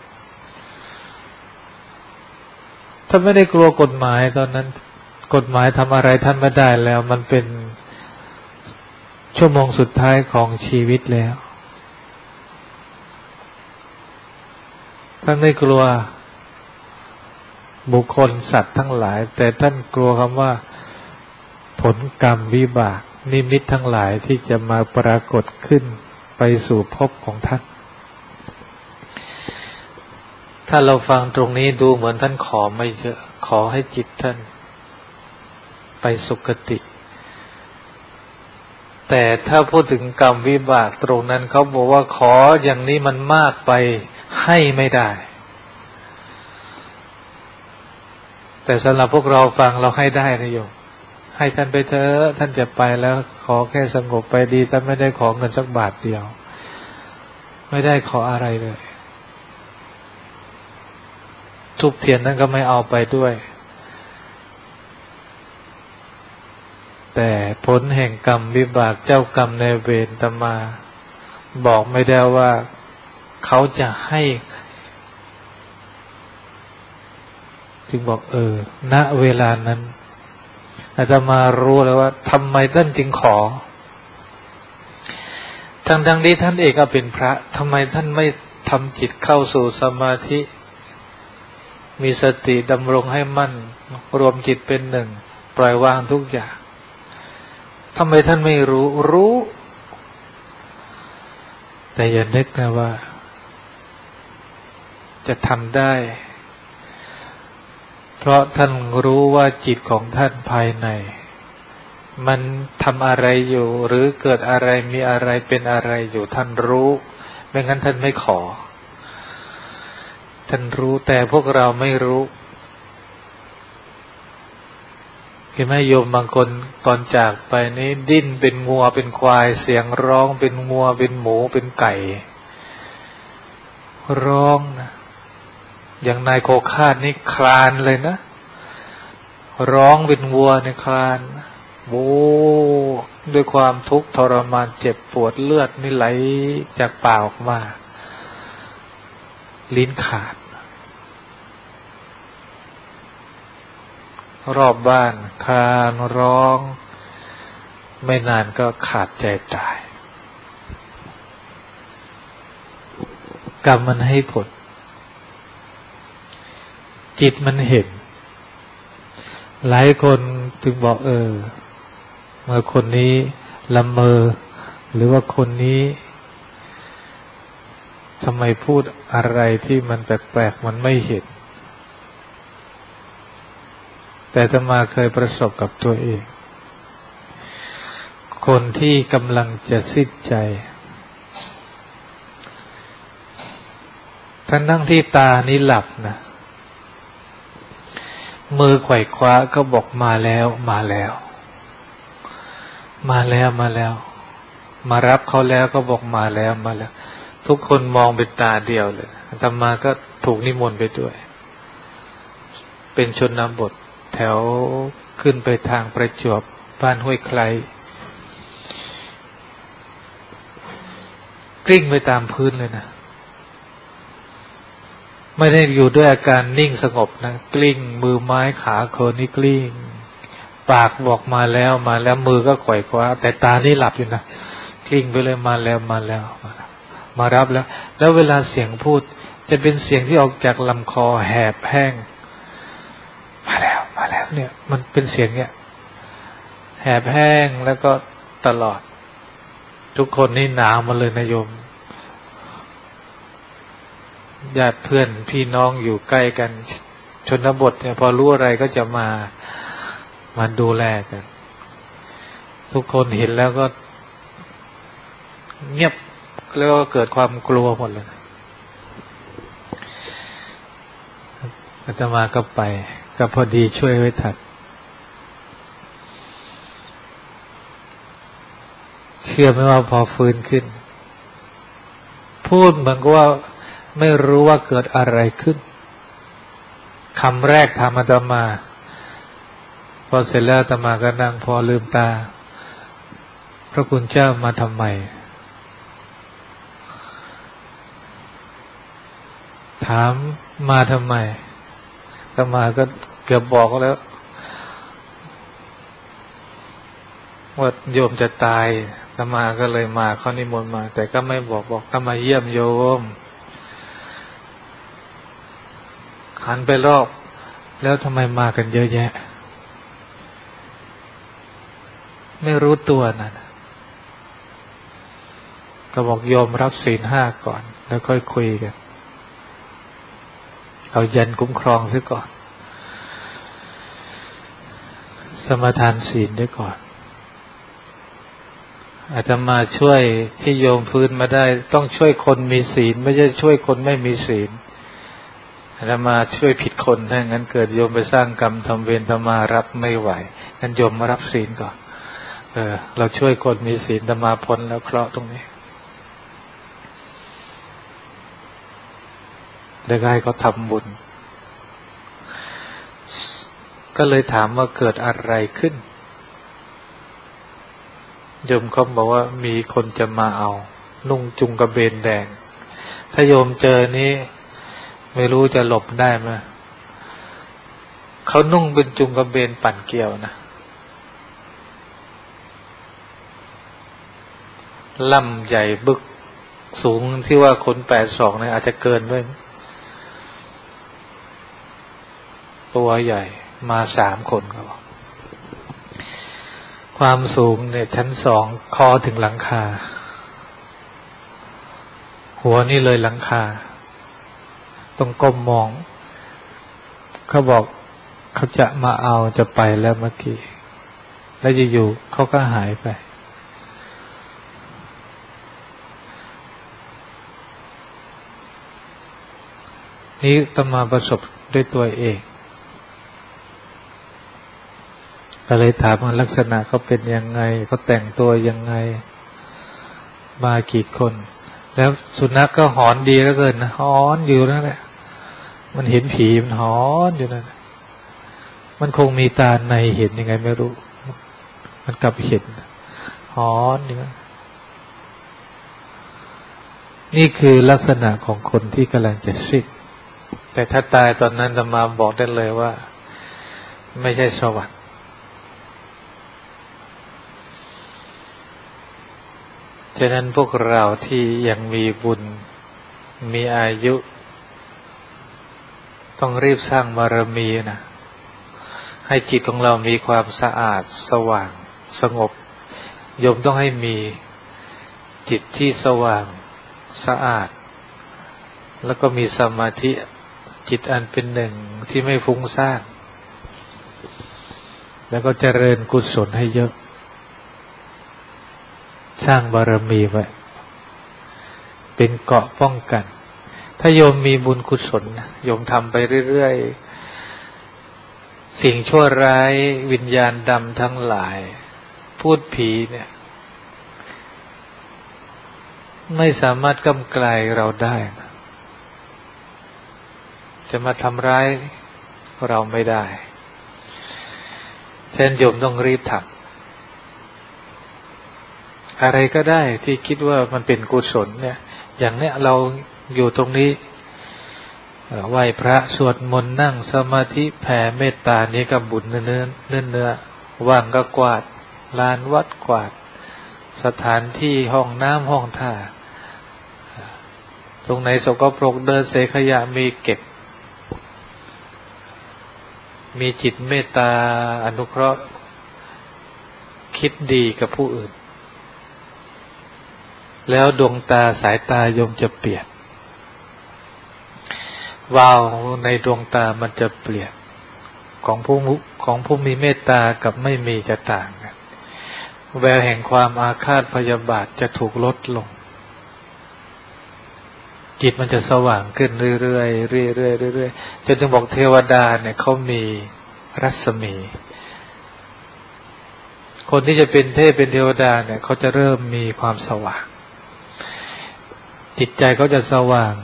ท่านไม่ได้กลัวกฎหมายตอนนั้นกฎหมายทำอะไรท่านไม่ได้แล้วมันเป็นชั่วโมงสุดท้ายของชีวิตแล้วท่านไม่กลัวบุคคลสัตว์ทั้งหลายแต่ท่านกลัวคำว่าผลกรรมวิบากนิมิตทั้งหลายที่จะมาปรากฏขึ้นไปสู่ภพของท่านถ้าเราฟังตรงนี้ดูเหมือนท่านขอไม่เยอะขอให้จิตท่านไปสุคติแต่ถ้าพูดถึงกรรมวิบากตรงนั้นเขาบอกว่าขออย่างนี้มันมากไปให้ไม่ได้แต่สำหรับพวกเราฟังเราให้ได้นะโยมให้ท่านไปเถอะท่านจะไปแล้วขอแค่สงบไปดีท่านไม่ได้ขอเงินสักบาทเดียวไม่ได้ขออะไรเลยทุกเทียนนั้นก็ไม่เอาไปด้วยแต่ผลแห่งกรรมวิบากเจ้ากรรมในเวรตมาบอกไม่ได้ว่าเขาจะให้จึงบอกเออณเวลานั้นอาตมารู้แล้วว่าทำไมท่านจึงขอทั้งทั้งที่ท่านเองก็เป็นพระทำไมท่านไม่ทำจิตเข้าสู่สมาธิมีสติดำรงให้มั่นรวมจิตเป็นหนึ่งปล่อยวางทุกอย่างทำไมท่านไม่รู้รู้แต่อย่านึกนะว่าจะทำได้เพราะท่านรู้ว่าจิตของท่านภายในมันทำอะไรอยู่หรือเกิดอะไรมีอะไรเป็นอะไรอยู่ท่านรู้ไม่งั้นท่านไม่ขอท่านรู้แต่พวกเราไม่รู้เห็นไหมโยมบางคนตอนจากไปนี้ดิ้นเป็นงัวเป็นควายเสียงร้องเป็นงัวเป็นหมูเป็นไก่ร้องนะอย่างนายโคคาดนี่คลานเลยนะร้องเป็นวัวในคลานโว้ด้วยความทุกข์ทรมานเจ็บปวดเลือดนี่ไหลจากปากออกมาลิ้นขาดรอบบ้านคลานร้องไม่นานก็ขาดใจตายกรรมมันให้ผลจิตมันเห็นหลายคนจึงบอกเออเมื่อคนนี้ละเมอหรือว่าคนนี้ทำไมพูดอะไรที่มันแปลกๆมันไม่เห็นแต่อาตมาเคยประสบกับตัวเองคนที่กำลังจะสิ้นใจท่านนั่งที่ตานี้หลับนะมือไขว่คว้าก็บอกมาแล้วมาแล้วมาแล้วมาแล้วมารับเขาแล้วก็บอกมาแล้วมาแล้วทุกคนมองเป็นตาเดียวเลยอาตมาก็ถูกนิมนต์ไปด้วยเป็นชนบทแถวขึ้นไปทางประจวบบ้านห้วยไคล้กลิ้งไปตามพื้นเลยนะไม่ได้อยู่ด้วยอาการนิ่งสงบนะกลิ้งมือไม้ขาโคนนี่กลิ้งปากบอกมาแล้วมาแล้วมือก็ไขว่คว้าแต่ตานี่หลับอยู่นะกลิ้งไปเลยมาแล้วมาแล้วมารับแล้วแล้วเวลาเสียงพูดจะเป็นเสียงที่ออกจากลำคอแหบแห้งมาแล้วมาแล้วเนี่ยมันเป็นเสียงเนี่ยแหบแห้งแล้วก็ตลอดทุกคนนี่หนาวมาเลยนะโยมญาติเพื่อนพี่น้องอยู่ใกล้กันชนบทเนี่ยพอรู้อะไรก็จะมามาดูแลกันทุกคนเห็นแล้วก็เงียบแล้วก็เกิดความกลัวหมดเลยอาตมาก็ไปก็พอดีช่วยไว้ทันเชื่อไหมว่าพอฟื้นขึ้นพูดเหมือนกับว่าไม่รู้ว่าเกิดอะไรขึ้นคำแรกถามอาตมาพอเสร็จแล้วอาตมาก็นั่งพอลืมตาพระคุณเจ้ามาทำไมถามมาทำไมอาตมาก็เกือบบอกแล้วว่าโยมจะตายอาตมาก็เลยมาเขานิมนต์มาแต่ก็ไม่บอกบอกก็มาเยี่ยมโยมหันไปรอบแล้วทำไมมากันเยอะแยะไม่รู้ตัวนะก็บอกโยมรับศีลห้าก่อนแล้วค่อยคุยกันเอายันคุ้มครองซะก่อนสมาทานศีลด้วยก่อนอาตมาช่วยที่โยมฟื้นมาได้ต้องช่วยคนมีศีลไม่ใช่ช่วยคนไม่มีศีลอาตมาช่วยผิดคนถ้างั้นเกิดโยมไปสร้างกรรมทำเวรอาตมารับไม่ไหวงั้นโยมมารับศีลก่อนเออเราช่วยคนมีศีลอาตมาพ้นแล้วเคราะห์ตรงนี้ได้ให้เขาทำบุญก็เลยถามว่าเกิดอะไรขึ้นโยมเขาบอกว่ามีคนจะมาเอานุ่งจุงกระเบนแดงถ้าโยมเจอนี้ไม่รู้จะหลบได้ไหมเขานุ่งเป็นจุงกระเบนปั่นเกลียวนะล่ำใหญ่บึกสูงที่ว่าคนแปดศอกเนี่ยอาจจะเกินด้วยตัวใหญ่มาสามคนเขาบอกความสูงเนี่ยชั้นสองคอถึงหลังคาหัวนี่เลยหลังคาต้องก้มมองเขาบอกเขาจะมาเอาจะไปแล้วเมื่อกี้แล้วอยู่ๆเขาก็หายไปนี้ต้องมาประสบด้วยตัวเองก็เลยถามว่าลักษณะเขาเป็นยังไงเขาแต่งตัวยังไงมากี่คนแล้วสุนัขก็หอนดีเหลือเกินนะหอนอยู่นั่นแหละมันเห็นผีมันหอนอยู่นั่นมันคงมีตาในเห็นยังไงไม่รู้มันกลับเห็นหอนอยู่นั่นนี่คือลักษณะของคนที่กำลังจะสิ้นแต่ถ้าตายตอนนั้นจะมาบอกได้เลยว่าไม่ใช่สวรรค์ฉะนั้นพวกเราที่ยังมีบุญมีอายุต้องรีบสร้างบารมีนะให้จิตของเรามีความสะอาดสว่างสงบโยมต้องให้มีจิตที่สว่างสะอาดแล้วก็มีสมาธิจิตอันเป็นหนึ่งที่ไม่ฟุ้งซ่านแล้วก็เจริญกุศลให้เยอะสร้างบารมีไว้เป็นเกราะป้องกันถ้าโยมมีบุญกุศลโยมทำไปเรื่อยๆสิ่งชั่วร้ายวิญญาณดำทั้งหลายพูดผีเนี่ยไม่สามารถกำไกลเราได้นะจะมาทำร้ายเราไม่ได้ฉะนั้นโยมต้องรีบทำอะไรก็ได้ที่คิดว่ามันเป็นกุศลเนี่ยอย่างเนี้ยเราอยู่ตรงนี้ไหว้พระสวดมนต์นั่งสมาธิแผ่เมตตานี้ก็บุญเนื้อเนื้อเนื้อว่างก็กวาดลานวัดกวาดสถานที่ห้องน้ำห้องท่าตรงไหนสกปรกเดินเสขยะมีเก็บมีจิตเมตตาอนุเคราะห์คิดดีกับผู้อื่นแล้วดวงตาสายตาโยมจะเปลี่ยนวาวในดวงตามันจะเปลี่ยนของผู้ของผู้มีเมตตากับไม่มีจะต่างกันแววแห่งความอาฆาตพยาบาทจะถูกลดลงจิตมันจะสว่างขึ้นเรื่อยๆเรื่อยๆเรื่อยๆจนถึงบอกเทวดาเนี่ยเขามีรัศมีคนที่จะเป็นเทพเป็นเทวดาเนี่ยเขาจะเริ่มมีความสว่างจิตใจเขาจะสว่าง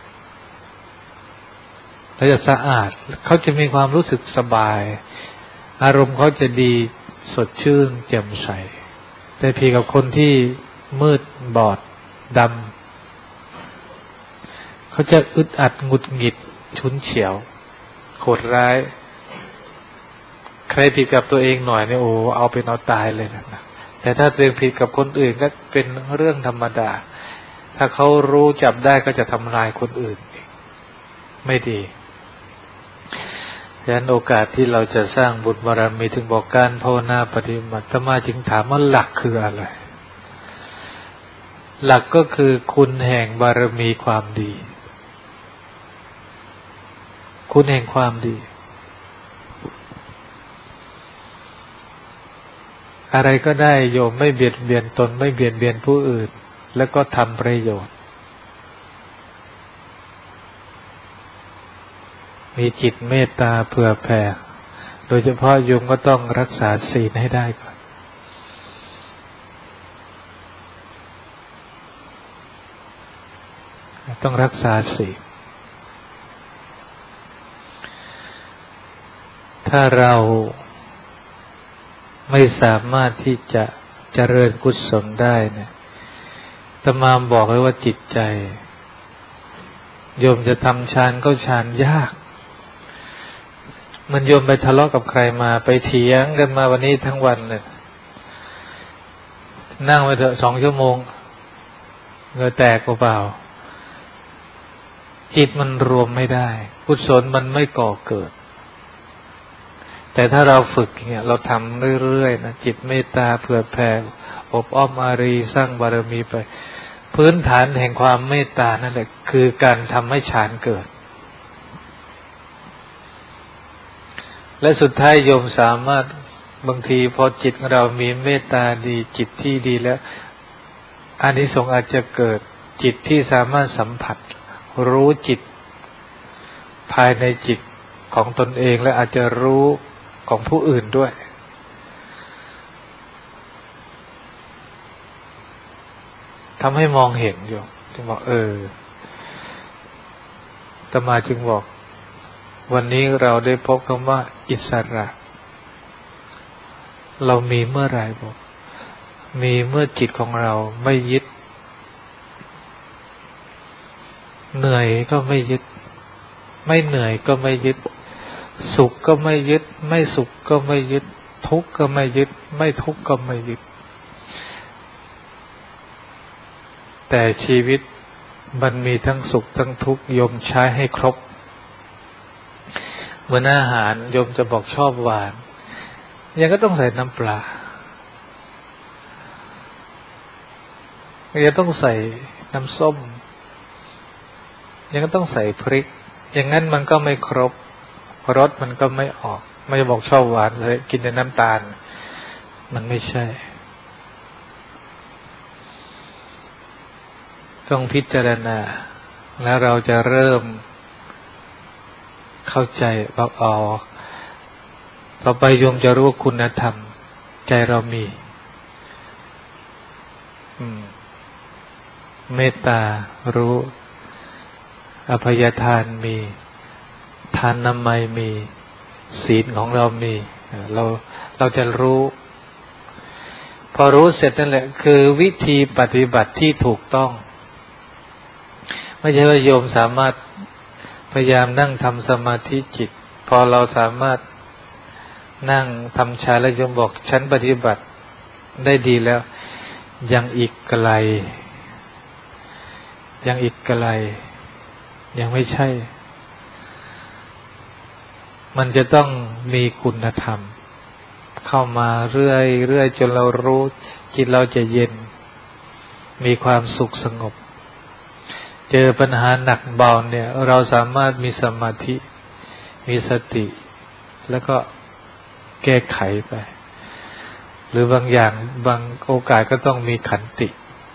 และจะสะอาดเขาจะมีความรู้สึกสบายอารมณ์เขาจะดีสดชื่นแจ่มใสแต่เพียงกับคนที่มืดบอดดำเขาจะอึดอัดหงุดหงิดฉุนเฉียวโหดร้ายใครผิดกับตัวเองหน่อยเนี่ยโอ้เอาเป็นเอาตายเลยนะแต่ถ้าตัวเองผิดกับคนอื่นก็เป็นเรื่องธรรมดาถ้าเขารู้จับได้ก็จะทำลายคนอื่นไม่ดีฉะนั้นโอกาสที่เราจะสร้างบุญบารมีถึงบอกการภาวนาปฏิบัติธรรมะจึงถามว่าหลักคืออะไรหลักก็คือคุณแห่งบารมีความดีคุณแห่งความดีอะไรก็ได้โยมไม่เบียดเบียนตนไม่เบียดเบียนผู้อื่นแล้วก็ทำประโยชน์มีจิตเมตตาเผื่อแผ่โดยเฉพาะโยมก็ต้องรักษาศีลให้ได้ก่อนต้องรักษาศีลถ้าเราไม่สามารถที่จะเจริญกุศลได้เนี่ยอาตมาบอกเลยว่าจิตใจโยมจะทำฌานก็ฌานยากมันโยมไปทะเลาะกับใครมาไปเถียงกันมาวันนี้ทั้งวันเลยนั่งไปเถอะสองชั่วโมงเหงื่อแตกเปล่าจิตมันรวมไม่ได้กุศลมันไม่ก่อเกิดแต่ถ้าเราฝึกเนี่ยเราทำเรื่อยๆนะจิตเมตตาเผื่อแผ่อบอ้อมอารีสร้างบารมีไปพื้นฐานแห่งความเมตตานั่นแหละคือการทำให้ฌานเกิดและสุดท้ายโยมสามารถบางทีพอจิตของเรามีเมตตาดีจิตที่ดีแล้วอานิสงส์อาจจะเกิดจิตที่สามารถสัมผัสรู้จิตภายในจิตของตนเองและอาจจะรู้ของผู้อื่นด้วยทำให้มองเห็นอยู่จึงบอกเอออาตมาจึงบอกวันนี้เราได้พบคำว่าอิสระเรามีเมื่อไหร่บอกมีเมื่อจิตของเราไม่ยึดเหนื่อยก็ไม่ยึดไม่เหนื่อยก็ไม่ยึดสุขก็ไม่ยึดไม่สุขก็ไม่ยึดทุกข์ก็ไม่ยึดไม่ทุกข์ก็ไม่ยึดแต่ชีวิตมันมีทั้งสุขทั้งทุกข์โยมใช้ให้ครบเหมือนอาหารโยมจะบอกชอบหวานยังก็ต้องใส่น้ำปลายังต้องใส่น้ำส้มยังก็ต้องใส่พริกอย่างนั้นมันก็ไม่ครบรสมันก็ไม่ออกไม่จะบอกชอบหวานเลยกินแต่น้ำตาลมันไม่ใช่ต้องพิจารณาแล้วเราจะเริ่มเข้าใจบอกอ๋อต่อไปโยมจะรู้ว่าคุณธรรมใจเรามีเมตตารู้อภัยทานมีทานนามัยมีศีลของเรามีเราเราจะรู้พอรู้เสร็จนั่นแหละคือวิธีปฏิบัติที่ถูกต้องไม่ใช่ว่าโยมสามารถพยายามนั่งทำสมาธิจิตพอเราสามารถนั่งทำฌานแล้วโยมบอกฉันปฏิบัติได้ดีแล้วยังอีกไกลยังอีกไกลยังไม่ใช่มันจะต้องมีคุณธรรมเข้ามาเรื่อยเรื่อยจนเรารู้จิตเราจะเย็นมีความสุขสงบเจอปัญหาหนักเบาเนี่ยเราสามารถมีสมาธิมีสติแล้วก็แก้ไขไปหรือบางอย่างบางโอกาสก็ต้องมีขันติ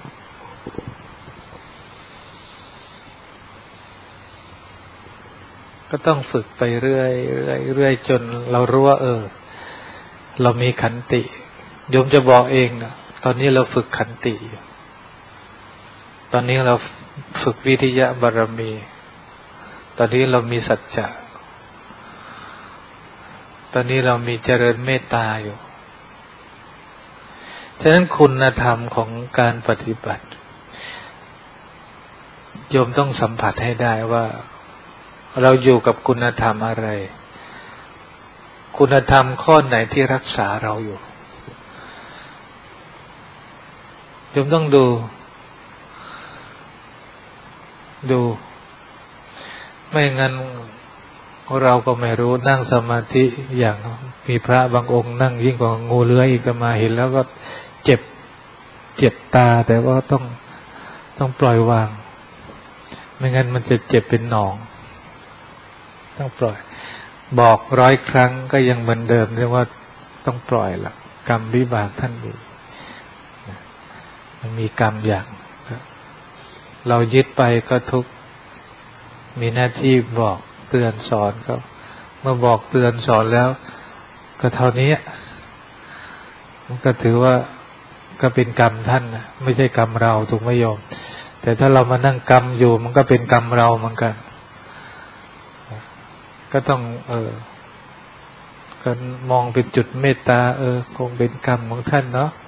ก็ต้องฝึกไปเรื่อยเรื่อยเรื่อยจนเรารู้ว่าเออเรามีขันติโยมจะบอกเองนะตอนนี้เราฝึกขันติอยู่ตอนนี้เราฝึกวิริยะบารมีตอนนี้เรามีสัจจะตอนนี้เรามีเจริญเมตตาอยู่ฉะนั้นคุณธรรมของการปฏิบัติโยมต้องสัมผัสให้ได้ว่าเราอยู่กับคุณธรรมอะไรคุณธรรมข้อไหนที่รักษาเราอยู่โยมต้องดูดูไม่งั้นเราก็ไม่รู้นั่งสมาธิอย่างมีพระบางองค์นั่งยิ่งกว่างูเลื้อยอีกมาเห็นแล้วก็เจ็บเจ็บตาแต่ว่าต้องต้องปล่อยวางไม่งั้นมันจะเจ็บเป็นหนองต้องปล่อยบอกร้อยครั้งก็ยังเหมือนเดิมเรียกว่าต้องปล่อยละกรรมวิบากท่านมีมันมีกรรมอย่างเรายึดไปก็ทุกข์มีหน้าที่บอกเตือนสอนก็เมื่อบอกเตือนสอนแล้วก็เท่านี้มันก็ถือว่าก็เป็นกรรมท่านนะไม่ใช่กรรมเราถูกไหมโยมแต่ถ้าเรามานั่งกรรมอยู่มันก็เป็นกรรมเราเหมือนกันก็ต้องเออก็มองเป็นจุดเมตตาเออคงเป็นกรรมของท่านเนาะ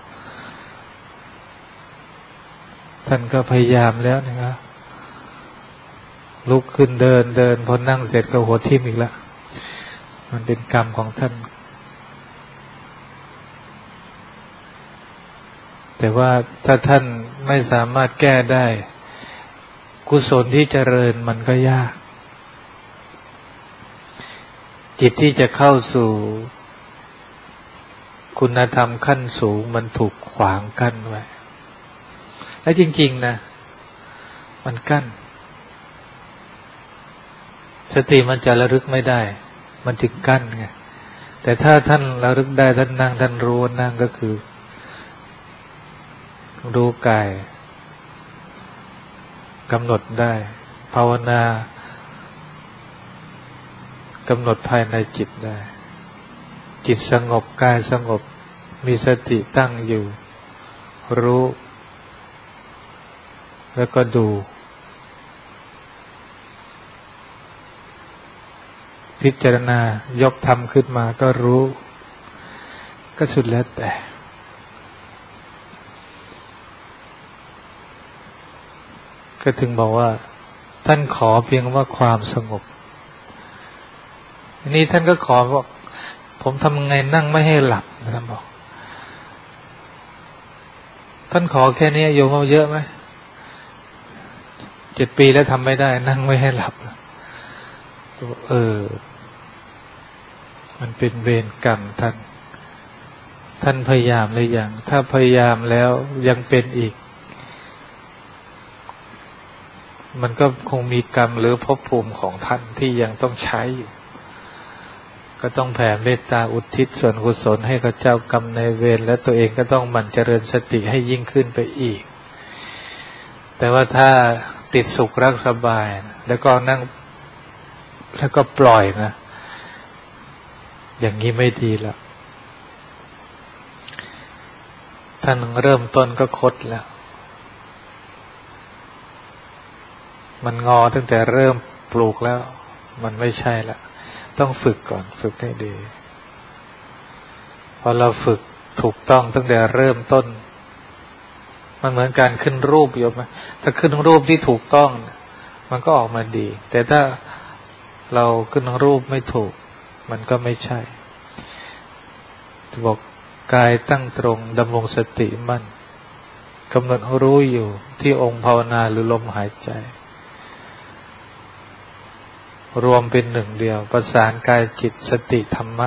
ท่านก็พยายามแล้วนะครับลุกขึ้นเดินเดินพอนั่งเสร็จก็หัวทิ่มอีกแล้วมันเป็นกรรมของท่านแต่ว่าถ้าท่านไม่สามารถแก้ได้กุศลที่เจริญมันก็ยากจิตที่จะเข้าสู่คุณธรรมขั้นสูงมันถูกขวางกั้นไว้และจริงๆนะมันกั้นสติมันจะระลึกไม่ได้มันจึงกั้นไงแต่ถ้าท่านระลึกได้ท่านนั่งท่านรู้นั่งก็คือรู้กายกำหนดได้ภาวนากำหนดภายในจิตได้จิตสงบกายสงบมีสติตั้งอยู่รู้แล้วก็ดูพิจารณายกธรรมขึ้นมาก็รู้ก็สุดแล้วแต่ก็ถึงบอกว่าท่านขอเพียงว่าความสงบนี่ท่านก็ขอบอกผมทำไงนั่งไม่ให้หลับท่านบอกท่านขอแค่นี้โยมเอาเยอะไหมเจ็ดปีแล้วทำไม่ได้นั่งไม่ให้หลับเออมันเป็นเวรกรรมท่านท่านพยายามหรือยังถ้าพยายามแล้วยังเป็นอีกมันก็คงมีกรรมหรือภพภูมิของท่านที่ยังต้องใช้อยู่ก็ต้องแผ่เมตตาอุทิศส่วนกุศลให้กับเจ้ากรรมนายเวรและตัวเองก็ต้องหมั่นเจริญสติให้ยิ่งขึ้นไปอีกแต่ว่าถ้าติดสุขรักสบายแล้วก็นั่งแล้วก็ปล่อยนะอย่างนี้ไม่ดีแล้วท่านเริ่มต้นก็คดแล้วมันงอตั้งแต่เริ่มปลูกแล้วมันไม่ใช่ละต้องฝึกก่อนฝึกให้ดีพอเราฝึกถูกต้องตั้งแต่เริ่มต้นมันเหมือนการขึ้นรูปโยมไหมถ้าขึ้นรูปที่ถูกต้องมันก็ออกมาดีแต่ถ้าเราขึ้นรูปไม่ถูกมันก็ไม่ใช่จะบอกกายตั้งตรงดำรงสติมั่นกำหนดรู้อยู่ที่องค์ภาวนาหรือลมหายใจรวมเป็นหนึ่งเดียวประสานกายจิตสติธรรมะ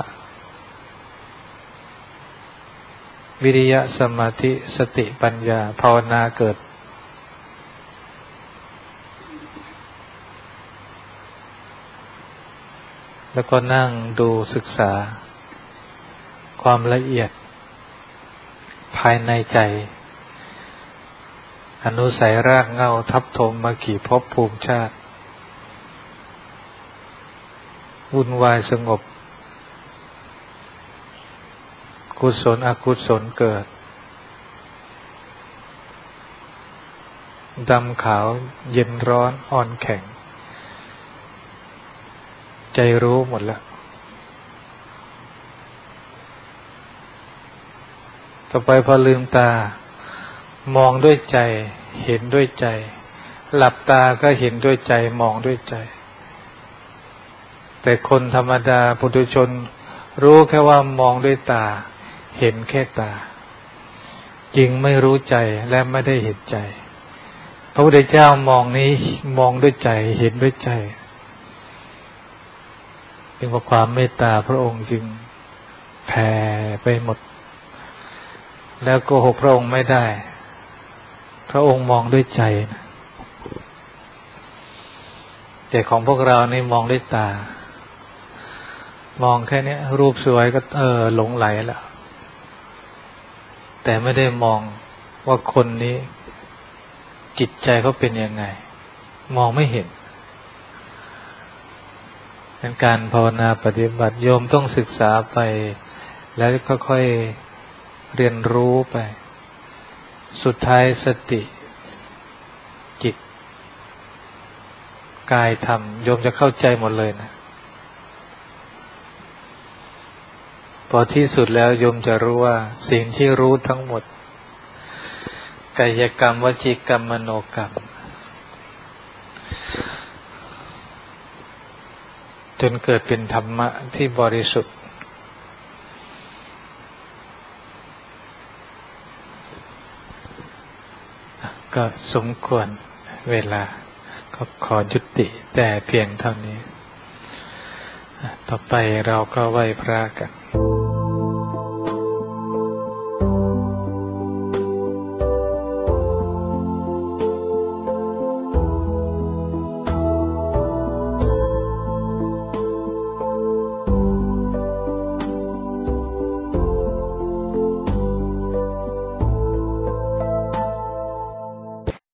วิริยะสมาธิสติปัญญาภาวนาเกิดแล้วก็นั่งดูศึกษาความละเอียดภายในใจอนุสัยรากเหง้าทับถมมากี่ภพภูมิชาติวุ่นวายสงบกุศลอกุศลเกิดดำขาวเย็นร้อนอ่อนแข็งใจรู้หมดแล้วต่อไปพอลืมตามองด้วยใจเห็นด้วยใจหลับตาก็เห็นด้วยใจมองด้วยใจแต่คนธรรมดาปุถุชนรู้แค่ว่ามองด้วยตาเห็นแค่ตาจริงไม่รู้ใจและไม่ได้เห็นใจพระพุทธเจ้ามองนี้มองด้วยใจเห็นด้วยใจจึงว่าความเมตตาพระองค์จึงแผ่ไปหมดแล้วโกหกพระองค์ไม่ได้พระองค์มองด้วยใจนะแต่ของพวกเรานี่มองด้วยตามองแค่นี้รูปสวยก็เออหลงไหลแล้วแต่ไม่ได้มองว่าคนนี้จิตใจเขาเป็นยังไงมองไม่เห็นเป็นการภาวนาปฏิบัติโยมต้องศึกษาไปแล้วค่อยๆเรียนรู้ไปสุดท้ายสติจิตกายธรรมโยมจะเข้าใจหมดเลยนะพอที่สุดแล้วโยมจะรู้ว่าสิ่งที่รู้ทั้งหมดกายกรรมวจีกรรมมโนกรรมจนเกิดเป็นธรรมะที่บริสุทธิ์ก็สมควรเวลาก็ขอยุติแต่เพียงเท่านี้ต่อไปเราก็ไหว้พระกัน